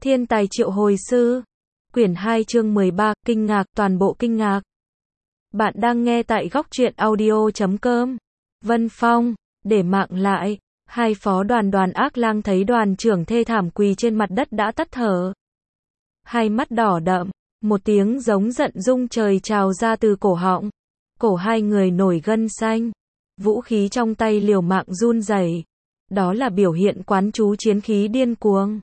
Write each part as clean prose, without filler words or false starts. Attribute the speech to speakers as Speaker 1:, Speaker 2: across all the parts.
Speaker 1: Thiên tài triệu hồi sư. Quyển 2 chương 13, kinh ngạc, toàn bộ kinh ngạc. Bạn đang nghe tại góc truyện audio.com. Vân Phong, để mạng lại. Hai phó đoàn ác lang thấy đoàn trưởng thê thảm quỳ trên mặt đất đã tắt thở. Hai mắt đỏ đậm, một tiếng giống giận rung trời trào ra từ cổ họng. Cổ hai người nổi gân xanh. Vũ khí trong tay liều mạng run rẩy. Đó là biểu hiện quán chú chiến khí điên cuồng.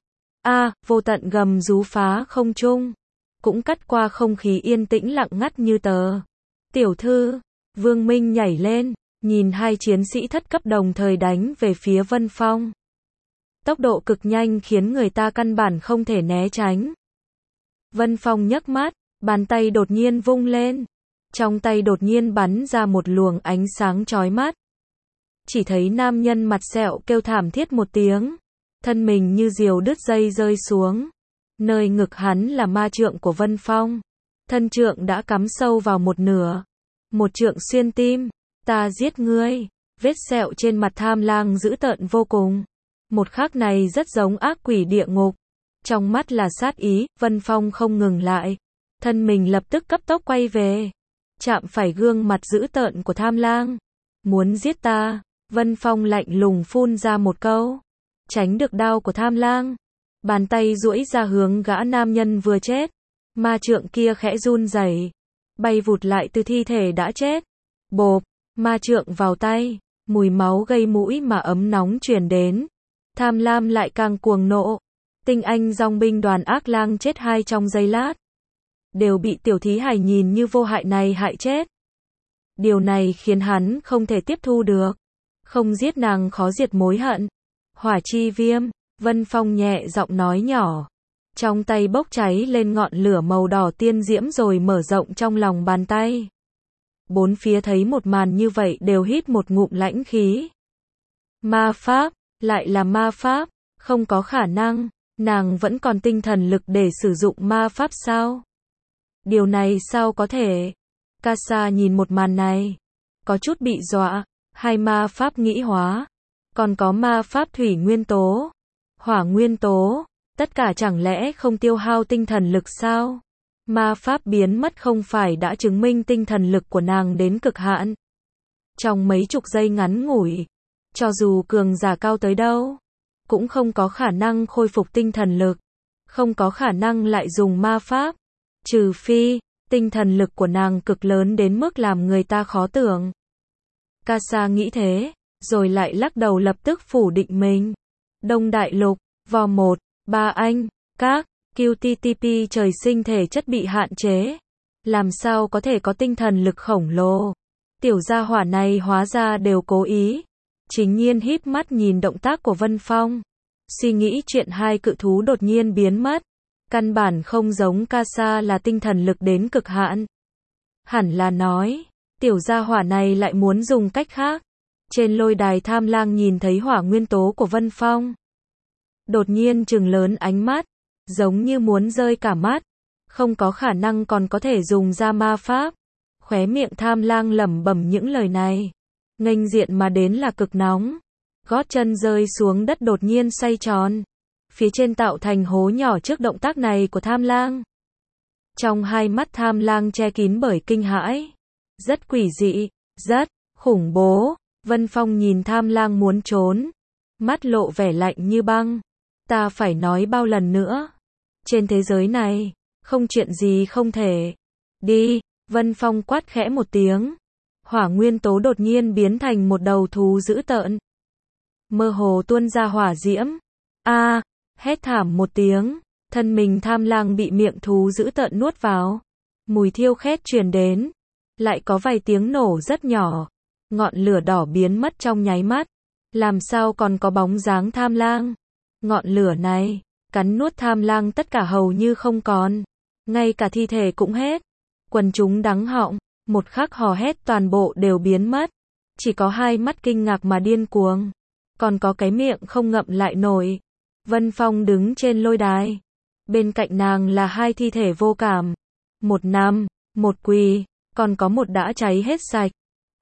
Speaker 1: Vô tận gầm rú phá không trung, cũng cắt qua không khí yên tĩnh lặng ngắt như tờ. Tiểu thư, Vương Minh nhảy lên, nhìn hai chiến sĩ thất cấp đồng thời đánh về phía Vân Phong. Tốc độ cực nhanh khiến người ta căn bản không thể né tránh. Vân Phong nhấc mắt, bàn tay đột nhiên vung lên. Trong tay đột nhiên bắn ra một luồng ánh sáng chói mắt. Chỉ thấy nam nhân mặt sẹo kêu thảm thiết một tiếng. Thân mình như diều đứt dây rơi xuống. Nơi ngực hắn là ma trượng của Vân Phong. Thân trượng đã cắm sâu vào một nửa. Một trượng xuyên tim. Ta giết ngươi. Vết sẹo trên mặt tham lang dữ tợn vô cùng. Một khắc này rất giống ác quỷ địa ngục. Trong mắt là sát ý, Vân Phong không ngừng lại. Thân mình lập tức cấp tốc quay về. Chạm phải gương mặt dữ tợn của tham lang. Muốn giết ta. Vân Phong lạnh lùng phun ra một câu. Tránh được đao của tham lang. Bàn tay duỗi ra hướng gã nam nhân vừa chết. Ma trượng kia khẽ run rẩy, bay vụt lại từ thi thể đã chết. Bộp, ma trượng vào tay, mùi máu gây mũi mà ấm nóng truyền đến. Tham lam lại càng cuồng nộ. Tinh anh dòng binh đoàn ác lang chết hai trong giây lát. Đều bị tiểu thí hài nhìn như vô hại này hại chết. Điều này khiến hắn không thể tiếp thu được. Không giết nàng khó diệt mối hận. Hỏa chi viêm, Vân Phong nhẹ giọng nói nhỏ. Trong tay bốc cháy lên ngọn lửa màu đỏ tiên diễm rồi mở rộng trong lòng bàn tay. Bốn phía thấy một màn như vậy đều hít một ngụm lãnh khí. Ma pháp, lại là ma pháp, không có khả năng, nàng vẫn còn tinh thần lực để sử dụng ma pháp sao? Điều này sao có thể? Casa nhìn một màn này, có chút bị dọa, hai ma pháp nghĩ hóa. Còn có ma pháp thủy nguyên tố, hỏa nguyên tố, tất cả chẳng lẽ không tiêu hao tinh thần lực sao? Ma pháp biến mất không phải đã chứng minh tinh thần lực của nàng đến cực hạn. Trong mấy chục giây ngắn ngủi, cho dù cường giả cao tới đâu, cũng không có khả năng khôi phục tinh thần lực, không có khả năng lại dùng ma pháp, trừ phi, tinh thần lực của nàng cực lớn đến mức làm người ta khó tưởng. Casa nghĩ thế. Rồi lại lắc đầu lập tức phủ định mình. Đông Đại Lục, Vò 1, 3 Anh, các, QTTP trời sinh thể chất bị hạn chế. Làm sao có thể có tinh thần lực khổng lồ? Tiểu gia hỏa này hóa ra đều cố ý. Chính nhiên híp mắt nhìn động tác của Vân Phong. Suy nghĩ chuyện hai cự thú đột nhiên biến mất. Căn bản không giống Casa là tinh thần lực đến cực hạn. Hẳn là nói, tiểu gia hỏa này lại muốn dùng cách khác. Trên lôi đài tham lang nhìn thấy hỏa nguyên tố của Vân Phong. Đột nhiên trừng lớn ánh mắt, giống như muốn rơi cả mắt. Không có khả năng còn có thể dùng ra ma pháp. Khóe miệng tham lang lẩm bẩm những lời này. Nghênh diện mà đến là cực nóng. Gót chân rơi xuống đất đột nhiên xoay tròn. Phía trên tạo thành hố nhỏ trước động tác này của tham lang. Trong hai mắt tham lang che kín bởi kinh hãi. Rất quỷ dị, rất khủng bố. Vân Phong nhìn tham lang muốn trốn. Mắt lộ vẻ lạnh như băng. Ta phải nói bao lần nữa. Trên thế giới này, không chuyện gì không thể. Đi, Vân Phong quát khẽ một tiếng. Hỏa nguyên tố đột nhiên biến thành một đầu thú dữ tợn. Mơ hồ tuôn ra hỏa diễm. Hét thảm một tiếng. Thân mình tham lang bị miệng thú dữ tợn nuốt vào. Mùi thiêu khét truyền đến. Lại có vài tiếng nổ rất nhỏ. Ngọn lửa đỏ biến mất trong nháy mắt. Làm sao còn có bóng dáng tham lang? Ngọn lửa này, cắn nuốt tham lang tất cả hầu như không còn. Ngay cả thi thể cũng hết. Quần chúng đắng họng, một khắc hò hét toàn bộ đều biến mất. Chỉ có hai mắt kinh ngạc mà điên cuồng. Còn có cái miệng không ngậm lại nổi. Vân Phong đứng trên lôi đài. Bên cạnh nàng là hai thi thể vô cảm. Một nằm, một quỳ, còn có một đã cháy hết sạch.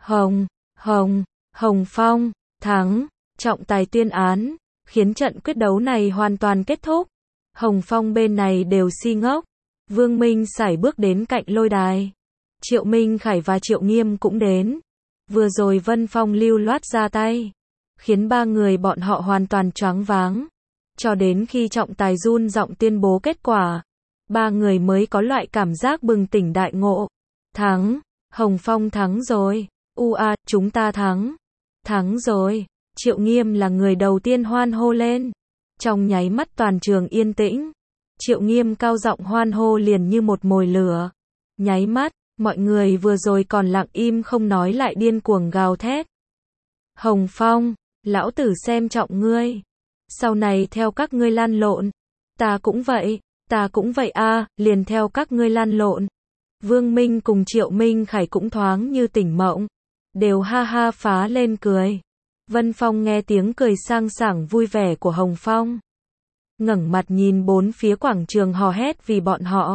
Speaker 1: Hồng Phong, thắng, trọng tài tuyên án, khiến trận quyết đấu này hoàn toàn kết thúc. Hồng Phong bên này đều si ngốc. Vương Minh sải bước đến cạnh lôi đài. Triệu Minh Khải và Triệu Nghiêm cũng đến. Vừa rồi Vân Phong lưu loát ra tay, khiến ba người bọn họ hoàn toàn choáng váng. Cho đến khi trọng tài run giọng tuyên bố kết quả, ba người mới có loại cảm giác bừng tỉnh đại ngộ. Thắng, Hồng Phong thắng rồi. Chúng ta thắng. Thắng rồi. Triệu Nghiêm là người đầu tiên hoan hô lên. Trong nháy mắt toàn trường yên tĩnh. Triệu Nghiêm cao giọng hoan hô liền như một mồi lửa. Nháy mắt, mọi người vừa rồi còn lặng im không nói lại điên cuồng gào thét. Hồng Phong, lão tử xem trọng ngươi. Sau này theo các ngươi lăn lộn. Ta cũng vậy liền theo các ngươi lăn lộn. Vương Minh cùng Triệu Minh Khải cũng thoáng như tỉnh mộng. Đều ha ha phá lên cười. Vân Phong nghe tiếng cười sang sảng vui vẻ của Hồng Phong. Ngẩng mặt nhìn bốn phía quảng trường hò hét vì bọn họ.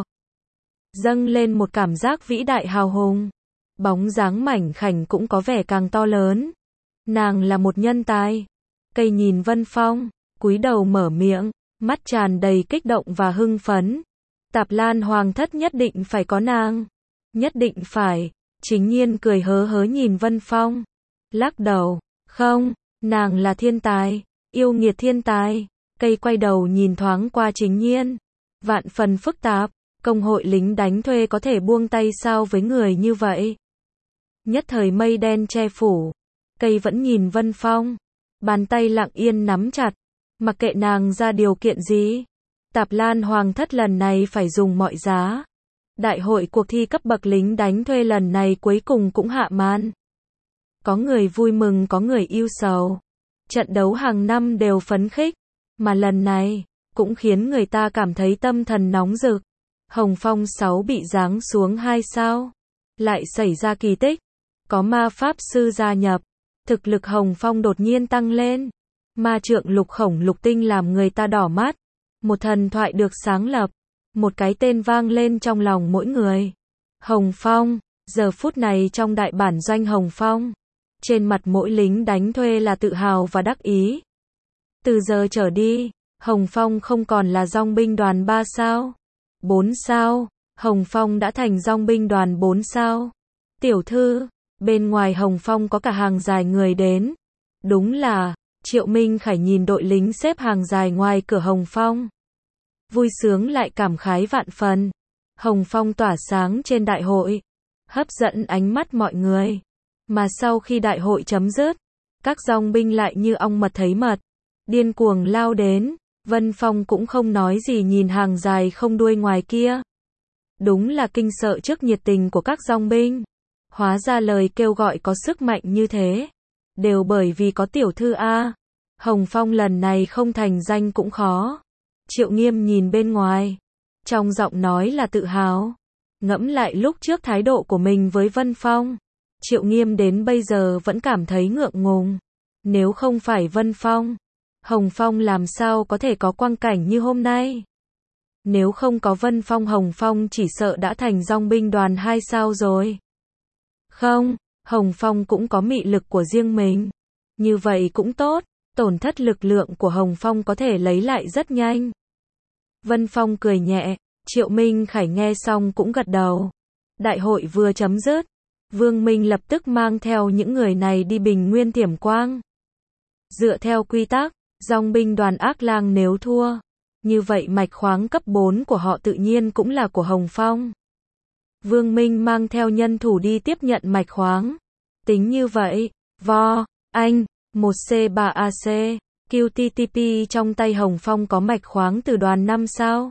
Speaker 1: Dâng lên một cảm giác vĩ đại hào hùng. Bóng dáng mảnh khảnh cũng có vẻ càng to lớn. Nàng là một nhân tài. Cây nhìn Vân Phong, cúi đầu mở miệng, mắt tràn đầy kích động và hưng phấn. Tạp Lan Hoàng thất nhất định phải có nàng. Nhất định phải. Chính Nhiên cười hớ hớ nhìn Vân Phong. Lắc đầu, không, nàng là thiên tài, yêu nghiệt thiên tài. Cây quay đầu nhìn thoáng qua Chính Nhiên. Vạn phần phức tạp, công hội lính đánh thuê có thể buông tay sao với người như vậy. Nhất thời mây đen che phủ. Cây vẫn nhìn Vân Phong. Bàn tay lặng yên nắm chặt. Mặc kệ nàng ra điều kiện gì. Tạp Lan Hoàng thất lần này phải dùng mọi giá. Đại hội cuộc thi cấp bậc lính đánh thuê lần này cuối cùng cũng hạ màn. Có người vui mừng có người ưu sầu. Trận đấu hàng năm đều phấn khích. Mà lần này, cũng khiến người ta cảm thấy tâm thần nóng rực. Hồng Phong 6 bị giáng xuống 2 sao. Lại xảy ra kỳ tích. Có ma pháp sư gia nhập. Thực lực Hồng Phong đột nhiên tăng lên. Ma trượng lục khổng lục tinh làm người ta đỏ mắt. Một thần thoại được sáng lập. Một cái tên vang lên trong lòng mỗi người. Hồng Phong. Giờ phút này trong đại bản doanh Hồng Phong. Trên mặt mỗi lính đánh thuê là tự hào và đắc ý. Từ giờ trở đi, Hồng Phong không còn là dòng binh đoàn 3 sao. 4 sao. Hồng Phong đã thành dòng binh đoàn 4 sao. Tiểu thư, bên ngoài Hồng Phong có cả hàng dài người đến. Đúng là, Triệu Minh Khải nhìn đội lính xếp hàng dài ngoài cửa Hồng Phong. Vui sướng lại cảm khái vạn phần. Hồng Phong tỏa sáng trên đại hội. Hấp dẫn ánh mắt mọi người. Mà sau khi đại hội chấm dứt, các dòng binh lại như ong mật thấy mật. Điên cuồng lao đến. Vân Phong cũng không nói gì nhìn hàng dài không đuôi ngoài kia. Đúng là kinh sợ trước nhiệt tình của các dòng binh. Hóa ra lời kêu gọi có sức mạnh như thế. Đều bởi vì có tiểu thư A. Hồng Phong lần này không thành danh cũng khó. Triệu Nghiêm nhìn bên ngoài. Trong giọng nói là tự hào. Ngẫm lại lúc trước thái độ của mình với Vân Phong. Triệu Nghiêm đến bây giờ vẫn cảm thấy ngượng ngùng. Nếu không phải Vân Phong, Hồng Phong làm sao có thể có quang cảnh như hôm nay. Nếu không có Vân Phong Hồng Phong chỉ sợ đã thành dòng binh đoàn 2 sao rồi. Không, Hồng Phong cũng có mị lực của riêng mình. Như vậy cũng tốt, tổn thất lực lượng của Hồng Phong có thể lấy lại rất nhanh. Vân Phong cười nhẹ, Triệu Minh Khải nghe xong cũng gật đầu. Đại hội vừa chấm dứt, Vương Minh lập tức mang theo những người này đi Bình Nguyên Tiềm Quang. Dựa theo quy tắc, dòng binh đoàn Ác Lang nếu thua, như vậy mạch khoáng cấp 4 của họ tự nhiên cũng là của Hồng Phong. Vương Minh mang theo nhân thủ đi tiếp nhận mạch khoáng. Tính như vậy, Anh, 1C3AC, QTTP trong tay Hồng Phong có mạch khoáng từ đoàn 5 sao.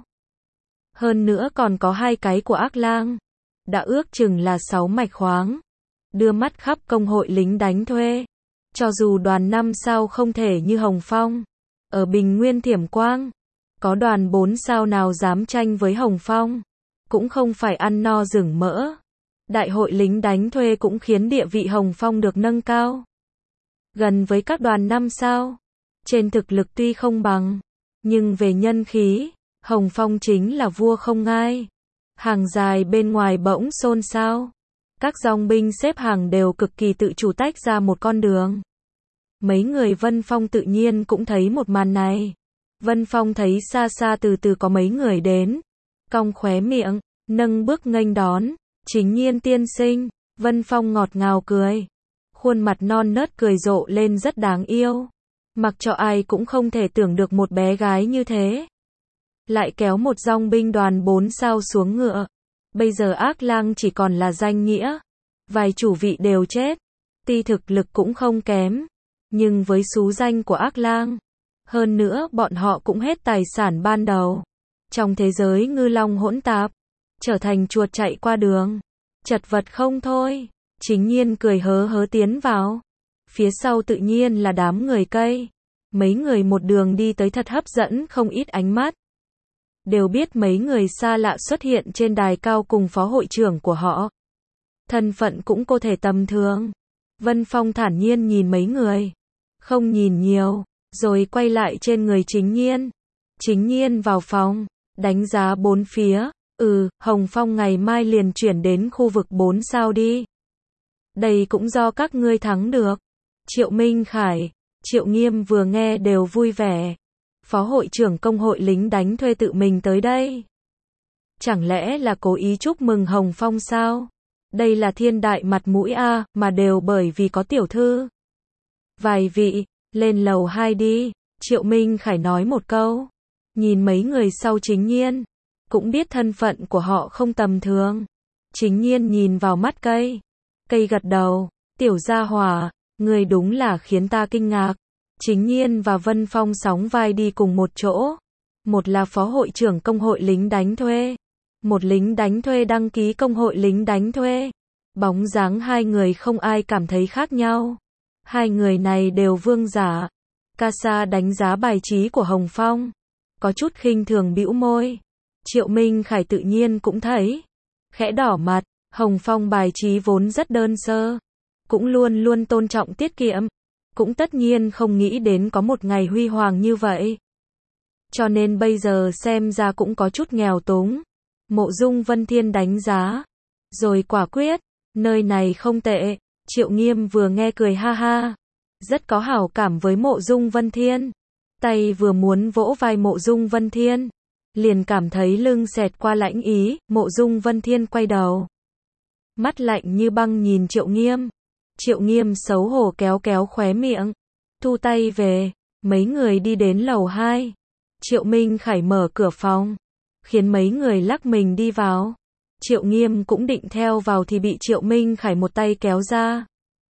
Speaker 1: Hơn nữa còn có 2 cái của Ác Lang. Đã ước chừng là 6 mạch khoáng. Đưa mắt khắp công hội lính đánh thuê. Cho dù đoàn 5 sao không thể như Hồng Phong. Ở Bình Nguyên Tiềm Quang, có đoàn 4 sao nào dám tranh với Hồng Phong. Cũng không phải ăn no rừng mỡ. Đại hội lính đánh thuê cũng khiến địa vị Hồng Phong được nâng cao. Gần với các đoàn 5 sao. Trên thực lực tuy không bằng, nhưng về nhân khí, Hồng Phong chính là vua không ngai. Hàng dài bên ngoài bỗng xôn xao. Các dòng binh xếp hàng đều cực kỳ tự chủ tách ra một con đường. Mấy người Vân Phong tự nhiên cũng thấy một màn này. Vân Phong thấy xa xa từ từ có mấy người đến, cong khóe miệng, nâng bước nghênh đón, Chính Nhiên tiên sinh. Vân Phong ngọt ngào cười, khuôn mặt non nớt cười rộ lên rất đáng yêu, mặc cho ai cũng không thể tưởng được một bé gái như thế lại kéo một dòng binh đoàn 4 sao xuống ngựa. Bây giờ Ác Lang chỉ còn là danh nghĩa, vài chủ vị đều chết, tuy thực lực cũng không kém, nhưng với xú danh của Ác Lang, hơn nữa bọn họ cũng hết tài sản ban đầu. Trong thế giới ngư long hỗn tạp, trở thành chuột chạy qua đường, chật vật không thôi. Chính Nhiên cười hớ hớ tiến vào, phía sau tự nhiên là đám người Cây. Mấy người một đường đi tới thật hấp dẫn không ít ánh mắt. Đều biết mấy người xa lạ xuất hiện trên đài cao cùng phó hội trưởng của họ. Thân phận cũng có thể tầm thường. Vân Phong thản nhiên nhìn mấy người, không nhìn nhiều, rồi quay lại trên người Chính Nhiên. Chính Nhiên vào phòng, đánh giá bốn phía. Hồng Phong ngày mai liền chuyển đến khu vực 4 sao đi. Đây cũng do các ngươi thắng được. Triệu Minh Khải, Triệu Nghiêm vừa nghe đều vui vẻ. Phó hội trưởng công hội lính đánh thuê tự mình tới đây. Chẳng lẽ là cố ý chúc mừng Hồng Phong sao? Đây là thiên đại mặt mũi a, mà đều bởi vì có tiểu thư. Vài vị, lên lầu 2 đi, Triệu Minh Khải nói một câu. Nhìn mấy người sau Chính Nhiên, cũng biết thân phận của họ không tầm thường. Chính Nhiên nhìn vào mắt Cây. Cây gật đầu, tiểu gia hỏa, người đúng là khiến ta kinh ngạc. Chính Nhiên và Vân Phong sóng vai đi cùng một chỗ. Một là phó hội trưởng công hội lính đánh thuê, một lính đánh thuê đăng ký công hội lính đánh thuê. Bóng dáng hai người không ai cảm thấy khác nhau. Hai người này đều vương giả. Casa đánh giá bài trí của Hồng Phong, có chút khinh thường bĩu môi. Triệu Minh Khải tự nhiên cũng thấy, khẽ đỏ mặt. Hồng Phong bài trí vốn rất đơn sơ, cũng luôn luôn tôn trọng tiết kiệm, cũng tất nhiên không nghĩ đến có một ngày huy hoàng như vậy. Cho nên bây giờ xem ra cũng có chút nghèo túng. Mộ Dung Vân Thiên đánh giá, rồi quả quyết, nơi này không tệ. Triệu Nghiêm vừa nghe cười ha ha, rất có hảo cảm với Mộ Dung Vân Thiên. Tay vừa muốn vỗ vai Mộ Dung Vân Thiên, liền cảm thấy lưng xẹt qua lãnh ý. Mộ Dung Vân Thiên quay đầu, mắt lạnh như băng nhìn Triệu Nghiêm. Triệu Nghiêm xấu hổ kéo kéo khóe miệng, thu tay về. Mấy người đi đến lầu 2. Triệu Minh Khải mở cửa phòng, khiến mấy người lắc mình đi vào. Triệu Nghiêm cũng định theo vào thì bị Triệu Minh Khải một tay kéo ra.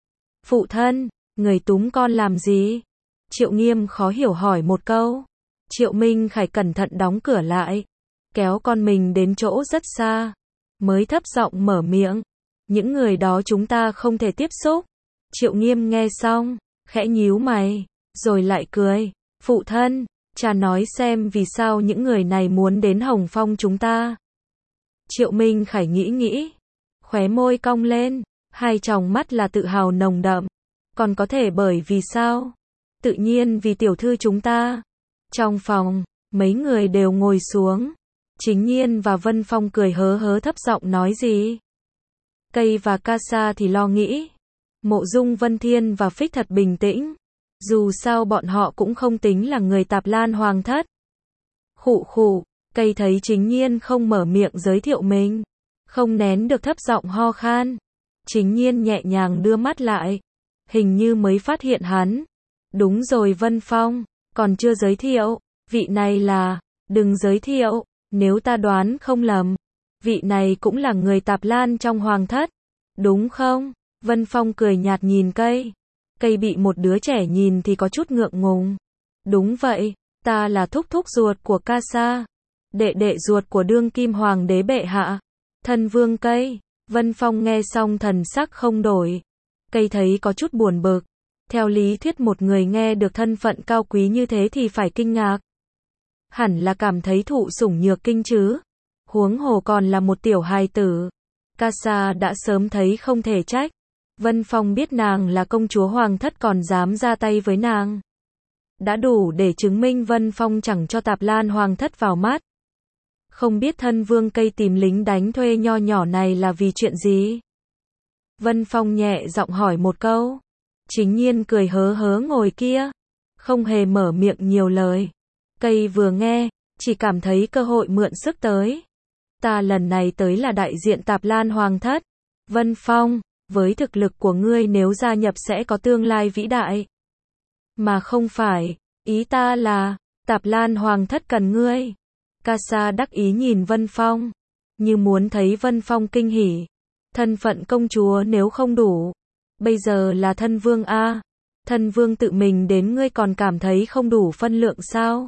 Speaker 1: Phụ thân, người túm con làm gì? Triệu Nghiêm khó hiểu hỏi một câu. Triệu Minh Khải cẩn thận đóng cửa lại, kéo con mình đến chỗ rất xa, mới thấp giọng mở miệng. Những người đó chúng ta không thể tiếp xúc. Triệu Nghiêm nghe xong, khẽ nhíu mày, rồi lại cười. Phụ thân, cha nói xem vì sao những người này muốn đến Hồng Phong chúng ta. Triệu Minh Khải nghĩ nghĩ, khóe môi cong lên, hai tròng mắt là tự hào nồng đậm. Còn có thể bởi vì sao? Tự nhiên vì tiểu thư chúng ta. Trong phòng, mấy người đều ngồi xuống. Chính Nhiên và Vân Phong cười hớ hớ thấp giọng nói gì. Cây và Casa thì lo nghĩ. Mộ Dung Vân Thiên và Phích thật bình tĩnh. Dù sao bọn họ cũng không tính là người Tạp Lan Hoàng thất. Khụ khụ, Cây thấy Chính Nhiên không mở miệng giới thiệu mình, không nén được thấp giọng ho khan. Chính Nhiên nhẹ nhàng đưa mắt lại, hình như mới phát hiện hắn. Đúng rồi Vân Phong, còn chưa giới thiệu, vị này là, đừng giới thiệu, nếu ta đoán không lầm, vị này cũng là người Tạp Lan trong Hoàng thất, đúng không? Vân Phong cười nhạt nhìn Cây. Cây bị một đứa trẻ nhìn thì có chút ngượng ngùng. Đúng vậy, ta là thúc thúc ruột của Casa, đệ đệ ruột của đương kim hoàng đế bệ hạ, thân vương Cây. Vân Phong nghe xong thần sắc không đổi. Cây thấy có chút buồn bực. Theo lý thuyết một người nghe được thân phận cao quý như thế thì phải kinh ngạc. Hẳn là cảm thấy thụ sủng nhược kinh chứ. Huống hồ còn là một tiểu hài tử. Casa đã sớm thấy không thể trách. Vân Phong biết nàng là công chúa hoàng thất còn dám ra tay với nàng. Đã đủ để chứng minh Vân Phong chẳng cho Tạp Lan hoàng thất vào mắt. Không biết thân vương Cây tìm lính đánh thuê nho nhỏ này là vì chuyện gì? Vân Phong nhẹ giọng hỏi một câu. Chính Nhiên cười hớ hớ ngồi kia, không hề mở miệng nhiều lời. Cây vừa nghe, chỉ cảm thấy cơ hội mượn sức tới. Ta lần này tới là đại diện Tạp Lan Hoàng thất. Vân Phong, với thực lực của ngươi nếu gia nhập sẽ có tương lai vĩ đại. Mà không phải, ý ta là, Tạp Lan Hoàng thất cần ngươi. Casa đắc ý nhìn Vân Phong, như muốn thấy Vân Phong kinh hỉ. Thân phận công chúa nếu không đủ, bây giờ là thân vương a. Thân vương tự mình đến ngươi còn cảm thấy không đủ phân lượng sao?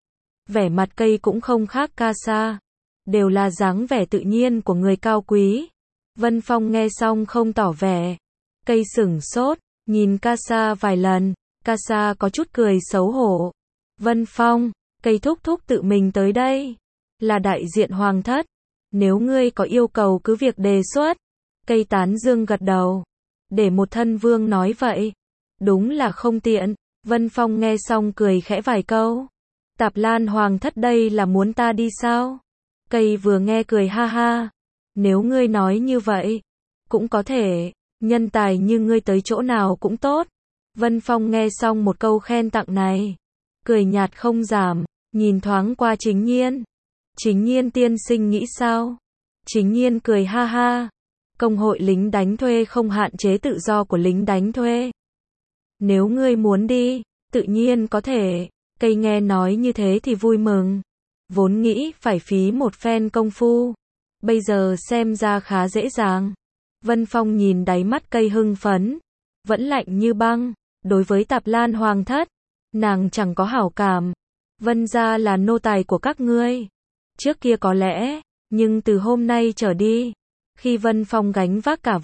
Speaker 1: Vẻ mặt cây cũng không khác Casa, đều là dáng vẻ tự nhiên của người cao quý. Vân Phong nghe xong không tỏ vẻ. Cây sửng sốt, nhìn Casa vài lần, Casa có chút cười xấu hổ. Vân Phong, cây thúc thúc tự mình tới đây, là đại diện hoàng thất. Nếu ngươi có yêu cầu cứ việc đề xuất. Cây tán dương gật đầu. Để một thân vương nói vậy, đúng là không tiện. Vân Phong nghe xong cười khẽ vài câu. Tạp Lan Hoàng thất đây là muốn ta đi sao? Cây vừa nghe cười ha ha. Nếu ngươi nói như vậy, cũng có thể, nhân tài như ngươi tới chỗ nào cũng tốt. Vân Phong nghe xong một câu khen tặng này, cười nhạt không giảm, nhìn thoáng qua Chính Nhiên. Chính Nhiên tiên sinh nghĩ sao? Chính Nhiên cười ha ha. Công hội lính đánh thuê không hạn chế tự do của lính đánh thuê. Nếu ngươi muốn đi, tự nhiên có thể. Cây nghe nói như thế thì vui mừng. Vốn nghĩ phải phí một phen công phu, bây giờ xem ra khá dễ dàng. Vân Phong nhìn đáy mắt cây hưng phấn, vẫn lạnh như băng. Đối với Tạp Lan Hoàng thất, nàng chẳng có hảo cảm. Vân gia là nô tài của các ngươi. Trước kia có lẽ, nhưng từ hôm nay trở đi, khi Vân Phong gánh vác cả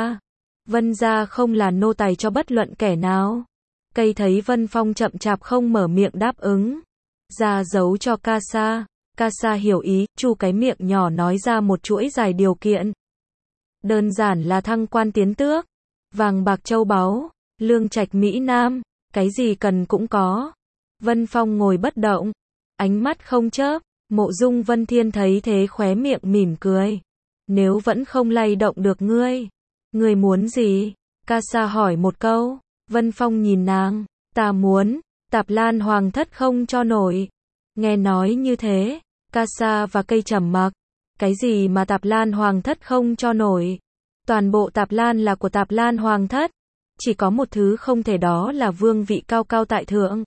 Speaker 1: Vân gia không là nô tài cho bất luận kẻ nào. Cây thấy Vân Phong chậm chạp không mở miệng đáp ứng, ra dấu cho Casa. Casa hiểu ý, chu cái miệng nhỏ nói ra một chuỗi dài điều kiện. Đơn giản là thăng quan tiến tước, vàng bạc châu báu, lương trạch Mỹ Nam, cái gì cần cũng có. Vân Phong ngồi bất động, ánh mắt không chớp. Mộ Dung Vân Thiên thấy thế khóe miệng mỉm cười. Nếu vẫn không lay động được ngươi muốn gì? Casa hỏi một câu. Vân Phong nhìn nàng, ta muốn, Tạp Lan Hoàng thất không cho nổi. Nghe nói như thế, Casa và cây trầm mặc. Cái gì mà Tạp Lan Hoàng thất không cho nổi? Toàn bộ Tạp Lan là của Tạp Lan Hoàng thất. Chỉ có một thứ không thể, đó là vương vị cao cao tại thượng.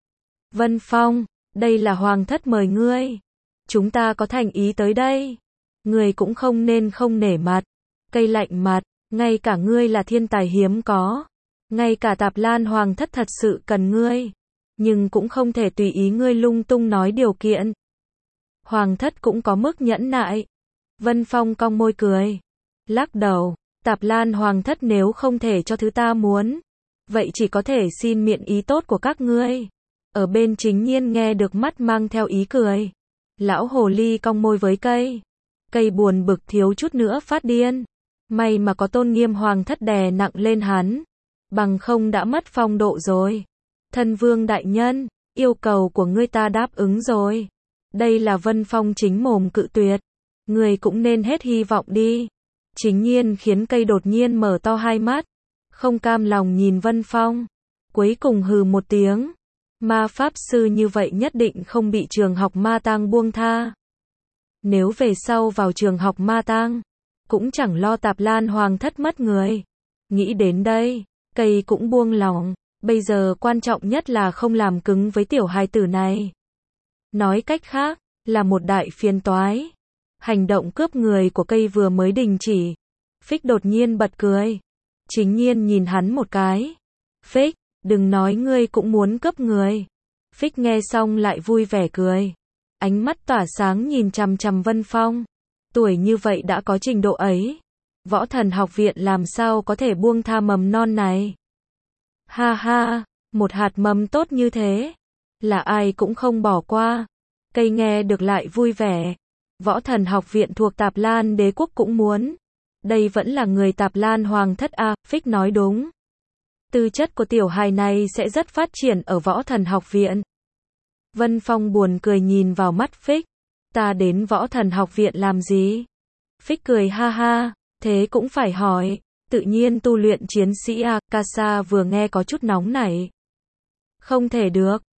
Speaker 1: Vân Phong, đây là Hoàng thất mời ngươi. Chúng ta có thành ý tới đây. Ngươi cũng không nên không nể mặt. Cây lạnh mặt, ngay cả ngươi là thiên tài hiếm có. Ngay cả Tạp Lan Hoàng thất thật sự cần ngươi. Nhưng cũng không thể tùy ý ngươi lung tung nói điều kiện. Hoàng thất cũng có mức nhẫn nại. Vân Phong cong môi cười. Lắc đầu, Tạp Lan Hoàng thất nếu không thể cho thứ ta muốn, vậy chỉ có thể xin miễn ý tốt của các ngươi. Ở bên Chính Nhiên nghe được mắt mang theo ý cười. Lão hồ ly cong môi với cây. Cây buồn bực thiếu chút nữa phát điên. May mà có tôn nghiêm hoàng thất đè nặng lên hắn. Bằng không đã mất phong độ rồi. Thân vương đại nhân, yêu cầu của ngươi ta đáp ứng rồi. Đây là Vân Phong chính mồm cự tuyệt. Ngươi cũng nên hết hy vọng đi. Chính Nhiên khiến cây đột nhiên mở to hai mắt. Không cam lòng nhìn Vân Phong. Cuối cùng hừ một tiếng. Ma pháp sư như vậy nhất định không bị trường học ma tang buông tha. Nếu về sau vào trường học ma tang, cũng chẳng lo Tạp Lan Hoàng thất mất người. Nghĩ đến đây, cây cũng buông lỏng. Bây giờ quan trọng nhất là không làm cứng với tiểu hài tử này. Nói cách khác, là một đại phiền toái. Hành động cướp người của cây vừa mới đình chỉ. Phích đột nhiên bật cười. Chính Nhiên nhìn hắn một cái. Phích, đừng nói ngươi cũng muốn cướp người. Phích nghe xong lại vui vẻ cười. Ánh mắt tỏa sáng nhìn chằm chằm Vân Phong. Tuổi như vậy đã có trình độ ấy. Võ Thần Học viện làm sao có thể buông tha mầm non này. Ha ha, một hạt mầm tốt như thế, là ai cũng không bỏ qua. Cây nghe được lại vui vẻ. Võ Thần Học viện thuộc Tạp Lan Đế quốc cũng muốn. Đây vẫn là người Tạp Lan Hoàng thất a. Phích nói đúng. Tư chất của tiểu hài này sẽ rất phát triển ở Võ Thần Học viện. Vân Phong buồn cười nhìn vào mắt Phích. Ta đến Võ Thần Học viện làm gì? Phích cười ha ha, thế cũng phải hỏi. Tự nhiên tu luyện chiến sĩ a. Casa vừa nghe có chút nóng nảy. Không thể được,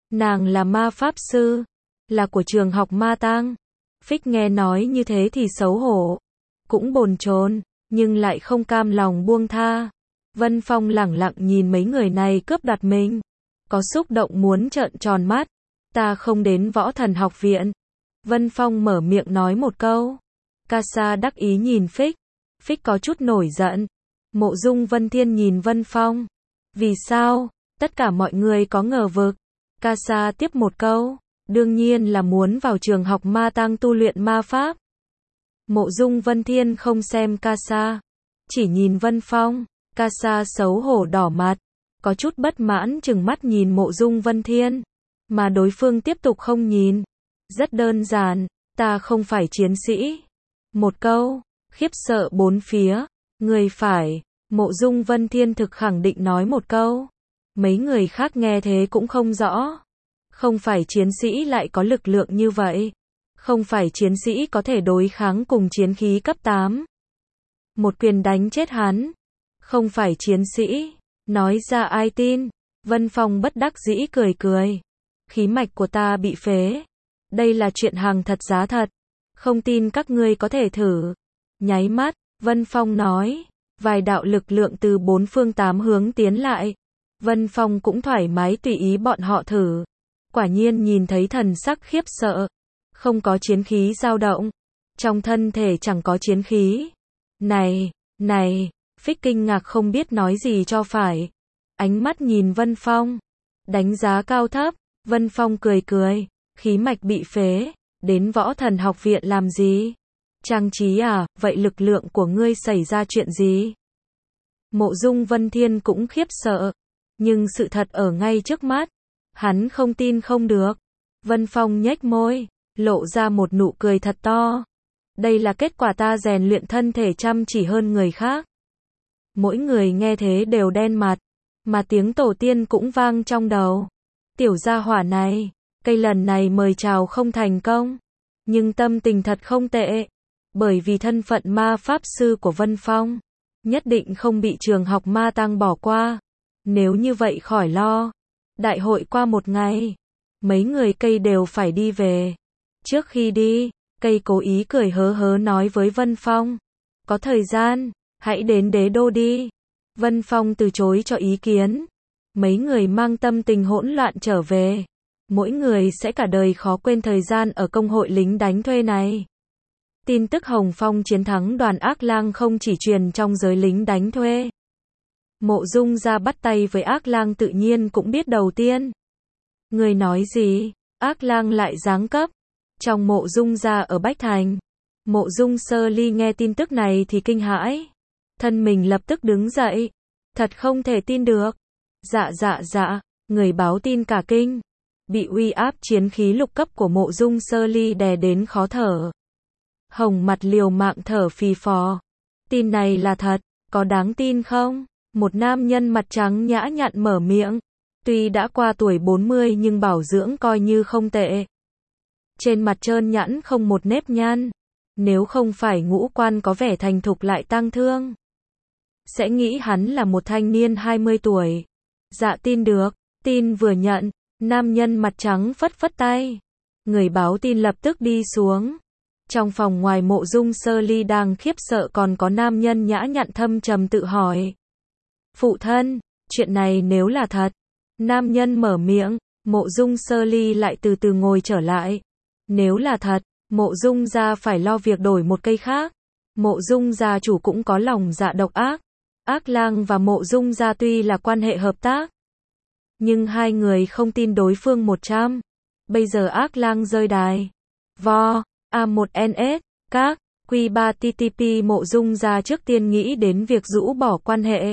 Speaker 1: Nàng là ma pháp sư, là của trường học ma tang. Phích nghe nói như thế thì xấu hổ, cũng bồn chồn, nhưng lại không cam lòng buông tha. Vân Phong lẳng lặng nhìn mấy người này cướp đoạt mình, có xúc động muốn trợn tròn mắt. Ta không đến Võ Thần học viện. Vân Phong mở miệng nói một câu. Casa đắc ý nhìn Phích. Phích có chút nổi giận. Mộ Dung Vân Thiên nhìn Vân Phong. Vì sao? Tất cả mọi người có ngờ vực. Casa tiếp một câu. Đương nhiên là muốn vào trường học ma tang tu luyện ma pháp. Mộ Dung Vân Thiên không xem Casa, chỉ nhìn Vân Phong. Casa xấu hổ đỏ mặt, có chút bất mãn trừng mắt nhìn Mộ Dung Vân Thiên, mà đối phương tiếp tục không nhìn. Rất đơn giản, ta không phải chiến sĩ. Một câu, khiếp sợ bốn phía. Người phải, Mộ Dung Vân Thiên thực khẳng định nói một câu. Mấy người khác nghe thế cũng không rõ. Không phải chiến sĩ lại có lực lượng như vậy. Không phải chiến sĩ có thể đối kháng cùng chiến khí cấp 8. Một quyền đánh chết hắn. Không phải chiến sĩ. Nói ra ai tin. Vân Phong bất đắc dĩ cười cười. Khí mạch của ta bị phế. Đây là chuyện hàng thật giá thật. Không tin các ngươi có thể thử. Nháy mắt, Vân Phong nói. Vài đạo lực lượng từ bốn phương tám hướng tiến lại. Vân Phong cũng thoải mái tùy ý bọn họ thử. Quả nhiên nhìn thấy thần sắc khiếp sợ. Không có chiến khí dao động. Trong thân thể chẳng có chiến khí. Này, Phích kinh ngạc không biết nói gì cho phải. Ánh mắt nhìn Vân Phong. Đánh giá cao thấp. Vân Phong cười cười. Khí mạch bị phế. Đến Võ Thần học viện làm gì? Trang trí à, vậy lực lượng của ngươi xảy ra chuyện gì? Mộ Dung Vân Thiên cũng khiếp sợ. Nhưng sự thật ở ngay trước mắt. Hắn không tin không được. Vân Phong nhếch môi, lộ ra một nụ cười thật to. Đây là kết quả ta rèn luyện thân thể chăm chỉ hơn người khác. Mỗi người nghe thế đều đen mặt, mà tiếng tổ tiên cũng vang trong đầu. Tiểu gia hỏa này, cây lần này mời chào không thành công, nhưng tâm tình thật không tệ, bởi vì thân phận ma pháp sư của Vân Phong, nhất định không bị trường học ma tang bỏ qua. Nếu như vậy khỏi lo. Đại hội qua một ngày, mấy người cây đều phải đi về. Trước khi đi, cây cố ý cười hớ hớ nói với Vân Phong. Có thời gian, hãy đến đế đô đi. Vân Phong từ chối cho ý kiến. Mấy người mang tâm tình hỗn loạn trở về. Mỗi người sẽ cả đời khó quên thời gian ở công hội lính đánh thuê này. Tin tức Hồng Phong chiến thắng đoàn ác lang không chỉ truyền trong giới lính đánh thuê. Mộ Dung ra bắt tay với ác lang tự nhiên cũng biết đầu tiên. Người nói gì? Ác lang lại giáng cấp. Trong Mộ Dung ra ở Bách Thành. Mộ Dung Sơ Ly nghe tin tức này thì kinh hãi. Thân mình lập tức đứng dậy. Thật không thể tin được. Dạ, người báo tin cả kinh. Bị uy áp chiến khí lục cấp của Mộ Dung Sơ Ly đè đến khó thở. Hồng mặt liều mạng thở phì phò. Tin này là thật, có đáng tin không? Một nam nhân mặt trắng nhã nhặn mở miệng. Tuy đã qua tuổi 40 nhưng bảo dưỡng coi như không tệ. Trên mặt trơn nhẵn không một nếp nhăn. Nếu không phải ngũ quan có vẻ thành thục lại tang thương, sẽ nghĩ hắn là một thanh niên 20 tuổi. Dạ tin được, tin vừa nhận, nam nhân mặt trắng phất phất tay. Người báo tin lập tức đi xuống. Trong phòng ngoài Mộ Dung Sơ Ly đang khiếp sợ còn có nam nhân nhã nhặn thâm trầm tự hỏi. Phụ thân, chuyện này nếu là thật. Nam nhân mở miệng, Mộ Dung Sơ Ly lại từ từ ngồi trở lại. Nếu là thật, Mộ Dung gia phải lo việc đổi một cây khác. Mộ Dung gia chủ cũng có lòng dạ độc ác. Ác lang và Mộ Dung gia tuy là quan hệ hợp tác, nhưng hai người không tin đối phương 100. Bây giờ ác lang rơi đài. Vo, A1NS, các, Q3 TTP Mộ Dung gia trước tiên nghĩ đến việc rũ bỏ quan hệ.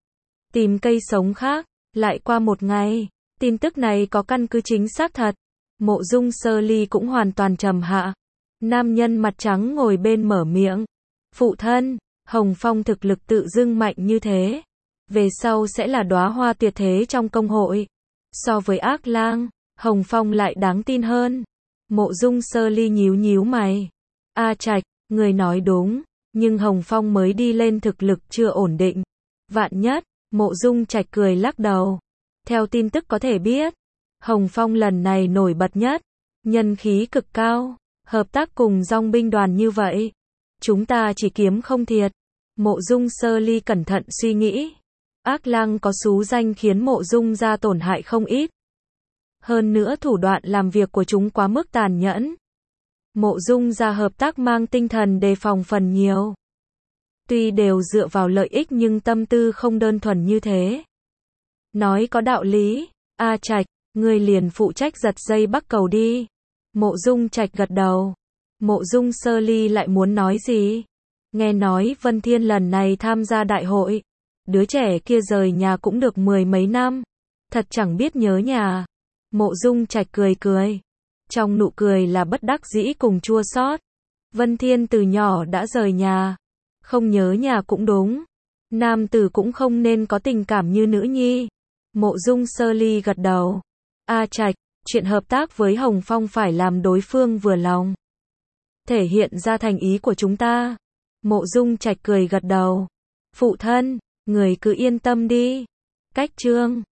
Speaker 1: Tìm cây sống khác, lại qua một ngày. Tin tức này có căn cứ chính xác thật. Mộ Dung Sơ Ly cũng hoàn toàn trầm hạ. Nam nhân mặt trắng ngồi bên mở miệng. Phụ thân, Hồng Phong thực lực tự dưng mạnh như thế. Về sau sẽ là đóa hoa tuyệt thế trong công hội. So với ác lang, Hồng Phong lại đáng tin hơn. Mộ Dung Sơ Ly nhíu mày. A Trạch, người nói đúng, nhưng Hồng Phong mới đi lên thực lực chưa ổn định. Vạn nhất, Mộ Dung Trạch cười lắc đầu. Theo tin tức có thể biết, Hồng Phong lần này nổi bật nhất, nhân khí cực cao, hợp tác cùng dòng binh đoàn như vậy. Chúng ta chỉ kiếm không thiệt. Mộ Dung Sơ Ly cẩn thận suy nghĩ. Ác Lăng có xú danh khiến Mộ Dung gia tổn hại không ít. Hơn nữa thủ đoạn làm việc của chúng quá mức tàn nhẫn. Mộ Dung gia hợp tác mang tinh thần đề phòng phần nhiều. Tuy đều dựa vào lợi ích nhưng tâm tư không đơn thuần như thế. Nói có đạo lý. A Trạch, ngươi liền phụ trách giật dây Bắc Cầu đi. Mộ Dung Trạch gật đầu. Mộ Dung Sơ Ly lại muốn nói gì? Nghe nói Vân Thiên lần này tham gia đại hội. Đứa trẻ kia rời nhà cũng được 10 mấy năm. Thật chẳng biết nhớ nhà. Mộ Dung Trạch cười cười. Trong nụ cười là bất đắc dĩ cùng chua xót. Vân Thiên từ nhỏ đã rời nhà. Không nhớ nhà cũng đúng. Nam tử cũng không nên có tình cảm như nữ nhi. Mộ Dung Sơ Ly gật đầu. A Trạch, chuyện hợp tác với Hồng Phong phải làm đối phương vừa lòng. Thể hiện ra thành ý của chúng ta. Mộ Dung Trạch cười gật đầu. Phụ thân, người cứ yên tâm đi. Cách chương